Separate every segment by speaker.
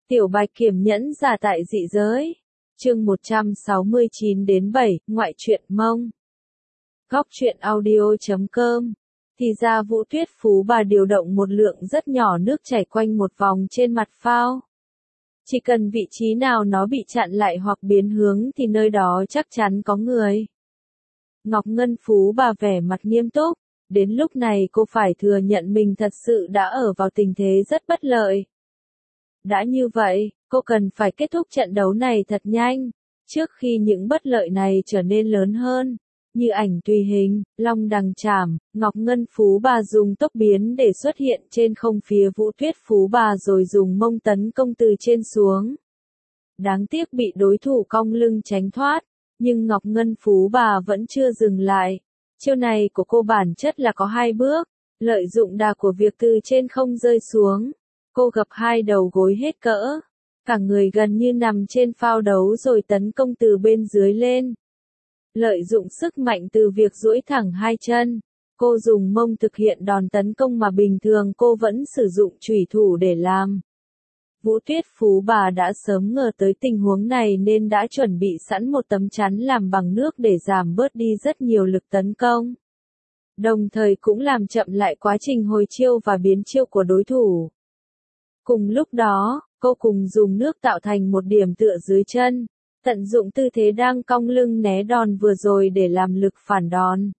Speaker 1: Tiểu Bạch Kiểm nhẫn giả tại dị giới. Chương 169 đến 7, ngoại truyện Mông. Góc truyện audio.com. Thì ra Vũ Tuyết Phú Bà điều động một lượng rất nhỏ nước chảy quanh một vòng trên mặt phao. Chỉ cần vị trí nào nó bị chặn lại hoặc biến hướng thì nơi đó chắc chắn có người. Ngọc Ngân Phú Bà vẻ mặt nghiêm túc. Đến lúc này cô phải thừa nhận mình thật sự đã ở vào tình thế rất bất lợi. Đã như vậy, cô cần phải kết thúc trận đấu này thật nhanh, trước khi những bất lợi này trở nên lớn hơn. Như ảnh tùy hình, long đằng chảm, Ngọc Ngân Phú Bà dùng tốc biến để xuất hiện trên không phía Vũ Tuyết Phú Bà rồi dùng mông tấn công từ trên xuống. Đáng tiếc bị đối thủ cong lưng tránh thoát, nhưng Ngọc Ngân Phú Bà vẫn chưa dừng lại. Chiêu này của cô bản chất là có hai bước, lợi dụng đà của việc từ trên không rơi xuống. Cô gập hai đầu gối hết cỡ, cả người gần như nằm trên phao đấu rồi tấn công từ bên dưới lên. Lợi dụng sức mạnh từ việc duỗi thẳng hai chân, cô dùng mông thực hiện đòn tấn công mà bình thường cô vẫn sử dụng chủy thủ để làm. Vũ Tuyết Phú Bà đã sớm ngờ tới tình huống này nên đã chuẩn bị sẵn một tấm chắn làm bằng nước để giảm bớt đi rất nhiều lực tấn công. Đồng thời cũng làm chậm lại quá trình hồi chiêu và biến chiêu của đối thủ. Cùng lúc đó, cô cùng dùng nước tạo thành một điểm tựa dưới chân, tận dụng tư thế đang cong lưng né đòn vừa rồi để làm lực phản đòn.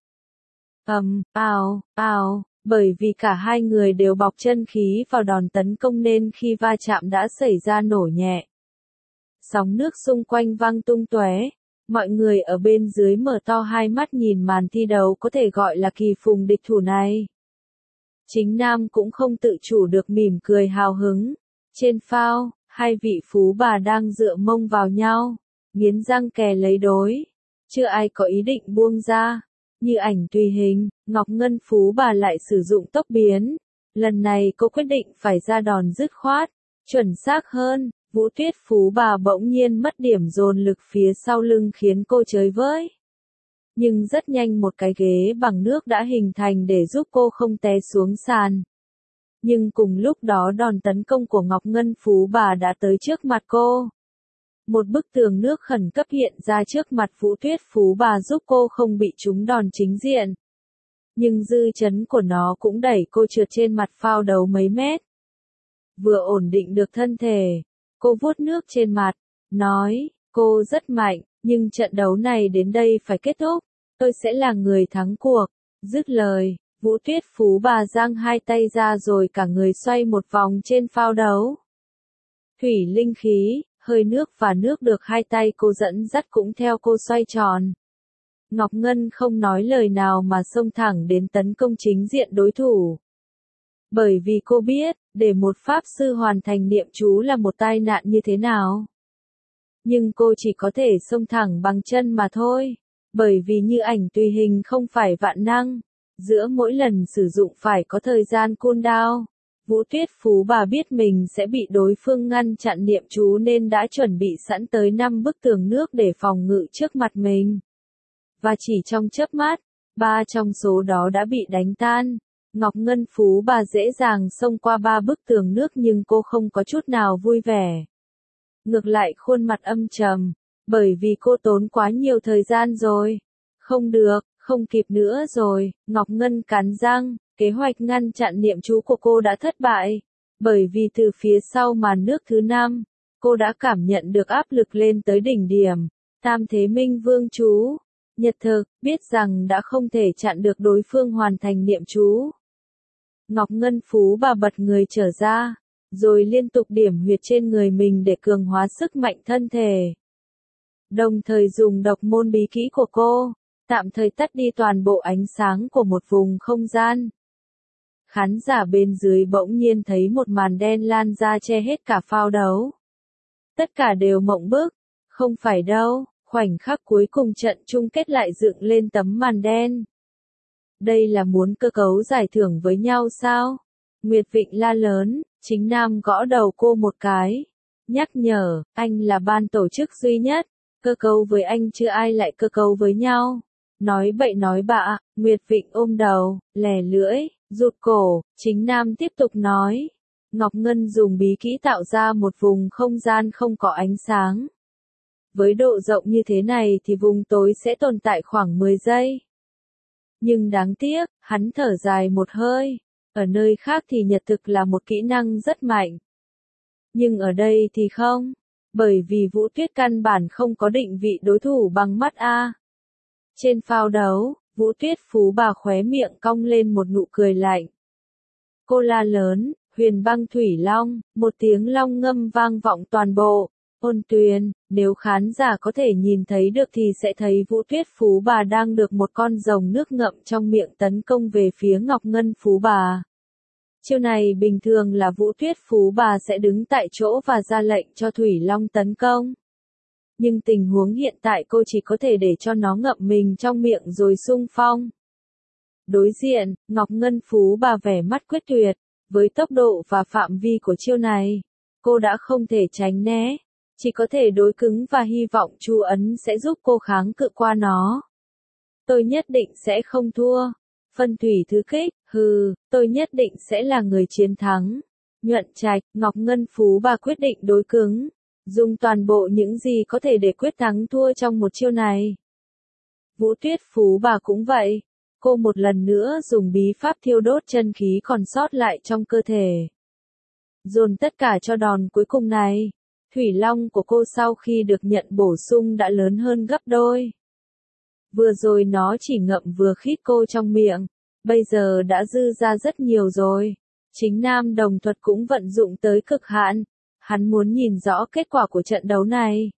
Speaker 1: Bởi vì cả hai người đều bọc chân khí vào đòn tấn công nên khi va chạm đã xảy ra nổ nhẹ. Sóng nước xung quanh văng tung tóe, mọi người ở bên dưới mở to hai mắt nhìn màn thi đấu có thể gọi là kỳ phùng địch thủ này. Chính Nam cũng không tự chủ được mỉm cười hào hứng. Trên phao, hai vị phú bà đang dựa mông vào nhau, nghiến răng kè lấy đối. Chưa ai có ý định buông ra. Như ảnh tùy hình, Ngọc Ngân Phú Bà lại sử dụng tốc biến. Lần này cô quyết định phải ra đòn dứt khoát, chuẩn xác hơn. Vũ Tuyết Phú Bà bỗng nhiên mất điểm dồn lực phía sau lưng khiến cô chới với. Nhưng rất nhanh một cái ghế bằng nước đã hình thành để giúp cô không té xuống sàn. Nhưng cùng lúc đó đòn tấn công của Ngọc Ngân Phú Bà đã tới trước mặt cô. Một bức tường nước khẩn cấp hiện ra trước mặt Vũ Tuyết Phú Bà giúp cô không bị trúng đòn chính diện. Nhưng dư chấn của nó cũng đẩy cô trượt trên mặt phao đấu mấy mét. Vừa ổn định được thân thể, cô vuốt nước trên mặt, nói, cô rất mạnh, nhưng trận đấu này đến đây phải kết thúc, tôi sẽ là người thắng cuộc. Dứt lời, Vũ Tuyết Phú Bà giang hai tay ra rồi cả người xoay một vòng trên phao đấu. Thủy linh khí, hơi nước và nước được hai tay cô dẫn dắt cũng theo cô xoay tròn. Ngọc Ngân không nói lời nào mà xông thẳng đến tấn công chính diện đối thủ. Bởi vì cô biết, để một pháp sư hoàn thành niệm chú là một tai nạn như thế nào. Nhưng cô chỉ có thể xông thẳng bằng chân mà thôi. Bởi vì như ảnh tùy hình không phải vạn năng. Giữa mỗi lần sử dụng phải có thời gian cooldown. Vũ Tuyết Phú Bà biết mình sẽ bị đối phương ngăn chặn niệm chú nên đã chuẩn bị sẵn tới 5 bức tường nước để phòng ngự trước mặt mình. Và chỉ trong chớp mắt, 3 trong số đó đã bị đánh tan. Ngọc Ngân Phú Bà dễ dàng xông qua 3 bức tường nước nhưng cô không có chút nào vui vẻ. Ngược lại khuôn mặt âm trầm, bởi vì cô tốn quá nhiều thời gian rồi. Không được, không kịp nữa rồi, Ngọc Ngân cắn răng. Kế hoạch ngăn chặn niệm chú của cô đã thất bại, bởi vì từ phía sau màn nước thứ 5, cô đã cảm nhận được áp lực lên tới đỉnh điểm. Tam Thế Minh Vương chú, nhật thực, biết rằng đã không thể chặn được đối phương hoàn thành niệm chú. Ngọc Ngân Phú Bà bật người trở ra, rồi liên tục điểm huyệt trên người mình để cường hóa sức mạnh thân thể. Đồng thời dùng độc môn bí kỹ của cô, tạm thời tắt đi toàn bộ ánh sáng của một vùng không gian. Khán giả bên dưới bỗng nhiên thấy một màn đen lan ra che hết cả phao đấu. Tất cả đều mộng bức, không phải đâu, khoảnh khắc cuối cùng trận chung kết lại dựng lên tấm màn đen. Đây là muốn cơ cấu giải thưởng với nhau sao? Nguyệt Vịnh la lớn, Chính Nam gõ đầu cô một cái. Nhắc nhở, anh là ban tổ chức duy nhất, cơ cấu với anh chưa ai lại cơ cấu với nhau. Nói bậy nói bạ, Nguyệt Vịnh ôm đầu, lè lưỡi. Rụt cổ, Chính Nam tiếp tục nói. Ngọc Ngân dùng bí kỹ tạo ra một vùng không gian không có ánh sáng. Với độ rộng như thế này thì vùng tối sẽ tồn tại khoảng 10 giây. Nhưng đáng tiếc, hắn thở dài một hơi. Ở nơi khác thì nhật thực là một kỹ năng rất mạnh. Nhưng ở đây thì không. Bởi vì Vũ Tuyết căn bản không có định vị đối thủ bằng mắt A. Trên phao đấu, Vũ Tuyết phú bà khóe miệng cong lên một nụ cười lạnh. Cô la lớn, Huyền Băng Thủy Long, một tiếng long ngâm vang vọng toàn bộ. Ôn Tuyền, nếu khán giả có thể nhìn thấy được thì sẽ thấy Vũ Tuyết phú bà đang được một con rồng nước ngậm trong miệng tấn công về phía Ngọc Ngân phú bà. Chiêu này bình thường là Vũ Tuyết phú bà sẽ đứng tại chỗ và ra lệnh cho Thủy Long tấn công. Nhưng tình huống hiện tại cô chỉ có thể để cho nó ngậm mình trong miệng rồi xung phong. Đối diện, Ngọc Ngân phú bà vẻ mắt quyết tuyệt, với tốc độ và phạm vi của chiêu này, cô đã không thể tránh né, chỉ có thể đối cứng và hy vọng chú ấn sẽ giúp cô kháng cự qua nó. Tôi nhất định sẽ không thua. Phân thủy thứ kích, tôi nhất định sẽ là người chiến thắng. Nhuận Trạch, Ngọc Ngân phú bà quyết định đối cứng, dùng toàn bộ những gì có thể để quyết thắng thua trong một chiêu này. Vũ Tuyết phú bà cũng vậy. Cô một lần nữa dùng bí pháp thiêu đốt chân khí còn sót lại trong cơ thể. Dồn tất cả cho đòn cuối cùng này. Thủy Long của cô sau khi được nhận bổ sung đã lớn hơn gấp đôi. Vừa rồi nó chỉ ngậm vừa khít cô trong miệng, bây giờ đã dư ra rất nhiều rồi. Chính Nam đồng thuật cũng vận dụng tới cực hạn. Hắn muốn nhìn rõ kết quả của trận đấu này.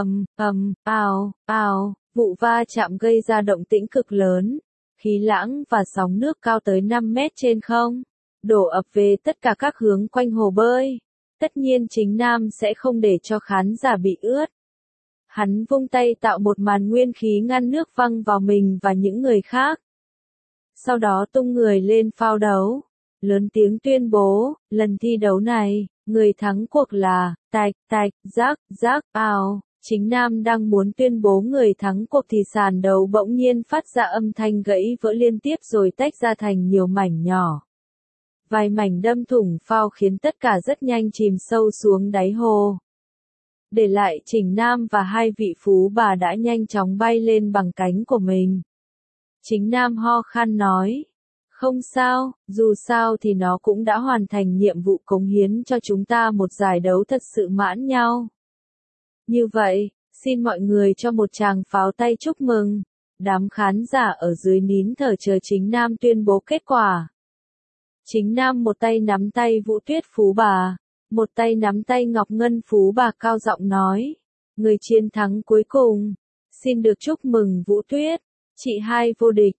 Speaker 1: Vụ va chạm gây ra động tĩnh cực lớn. Khí lãng và sóng nước cao tới 5 mét trên không, đổ ập về tất cả các hướng quanh hồ bơi. Tất nhiên Chính Nam sẽ không để cho khán giả bị ướt. Hắn vung tay tạo một màn nguyên khí ngăn nước văng vào mình và những người khác. Sau đó tung người lên phao đấu, lớn tiếng tuyên bố, lần thi đấu này, người thắng cuộc là, giác, ào. Chính Nam đang muốn tuyên bố người thắng cuộc thì sàn đấu bỗng nhiên phát ra âm thanh gãy vỡ liên tiếp rồi tách ra thành nhiều mảnh nhỏ. Vài mảnh đâm thủng phao khiến tất cả rất nhanh chìm sâu xuống đáy hồ. Để lại Trình Nam và hai vị phú bà đã nhanh chóng bay lên bằng cánh của mình. Chính Nam ho khan nói, không sao, dù sao thì nó cũng đã hoàn thành nhiệm vụ cống hiến cho chúng ta một giải đấu thật sự mãn nhau. Như vậy, xin mọi người cho một tràng pháo tay chúc mừng. Đám khán giả ở dưới nín thở chờ Chính Nam tuyên bố kết quả. Chính Nam một tay nắm tay Vũ Tuyết phú bà, một tay nắm tay Ngọc Ngân phú bà cao giọng nói. Người chiến thắng cuối cùng. Xin được chúc mừng Vũ Tuyết. Chị hai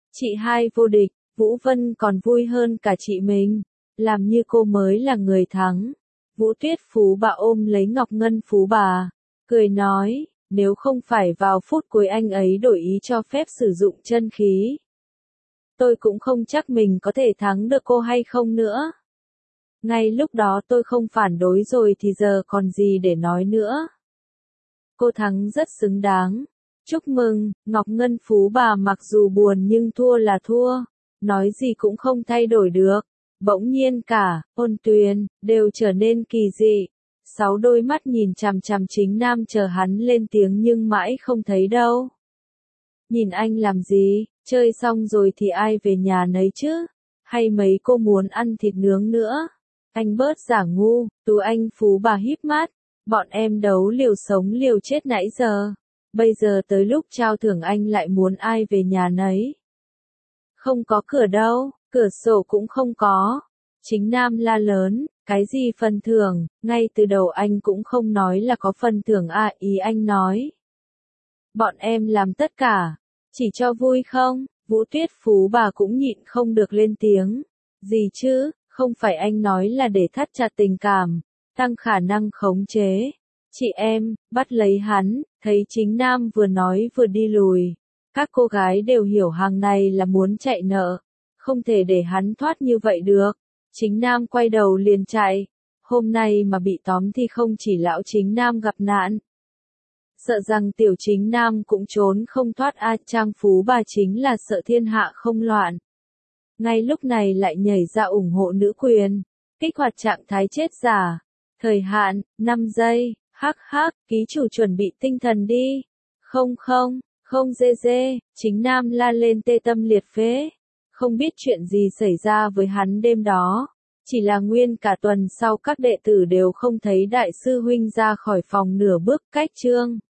Speaker 1: vô địch, Vũ Vân còn vui hơn cả chị mình. Làm như cô mới là người thắng. Vũ Tuyết phú bà ôm lấy Ngọc Ngân phú bà, cười nói, nếu không phải vào phút cuối anh ấy đổi ý cho phép sử dụng chân khí, tôi cũng không chắc mình có thể thắng được cô hay không nữa. Ngay lúc đó tôi không phản đối rồi thì giờ còn gì để nói nữa. Cô thắng rất xứng đáng. Chúc mừng, Ngọc Ngân phú bà mặc dù buồn nhưng thua là thua. Nói gì cũng không thay đổi được. Bỗng nhiên cả, Ôn Tuyền, đều trở nên kỳ dị. 6 đôi mắt nhìn chằm chằm Chính Nam chờ hắn lên tiếng nhưng mãi không thấy đâu. Nhìn anh làm gì, chơi xong rồi thì ai về nhà nấy chứ? Hay mấy cô muốn ăn thịt nướng nữa? Anh bớt giả ngu, Tú Anh phú bà híp mắt. Bọn em đấu liều sống liều chết nãy giờ. Bây giờ tới lúc trao thưởng anh lại muốn ai về nhà nấy. Không có cửa đâu, cửa sổ cũng không có. Chính Nam la lớn, cái gì phần thưởng, ngay từ đầu anh cũng không nói là có phần thưởng à, ý anh nói. Bọn em làm tất cả, chỉ cho vui không? Vũ Tuyết phú bà cũng nhịn không được lên tiếng. Gì chứ, không phải anh nói là để thắt chặt tình cảm, tăng khả năng khống chế. Chị em, bắt lấy hắn, thấy Chính Nam vừa nói vừa đi lùi. Các cô gái đều hiểu hàng này là muốn chạy nợ, không thể để hắn thoát như vậy được. Chính Nam quay đầu liền chạy. Hôm nay mà bị tóm thì không chỉ lão Chính Nam gặp nạn. Sợ rằng tiểu Chính Nam cũng trốn không thoát a. Trang phú bà chính là sợ thiên hạ không loạn. Ngay lúc này lại nhảy ra ủng hộ nữ quyền. Kích hoạt trạng thái chết giả. Thời hạn, 5 giây. Hắc hắc, ký chủ chuẩn bị tinh thần đi. Không không, không dê dê, chính Nam la lên tê tâm liệt phế. Không biết chuyện gì xảy ra với hắn đêm đó. Chỉ là nguyên cả tuần sau các đệ tử đều không thấy đại sư huynh ra khỏi phòng nửa bước. Cách chương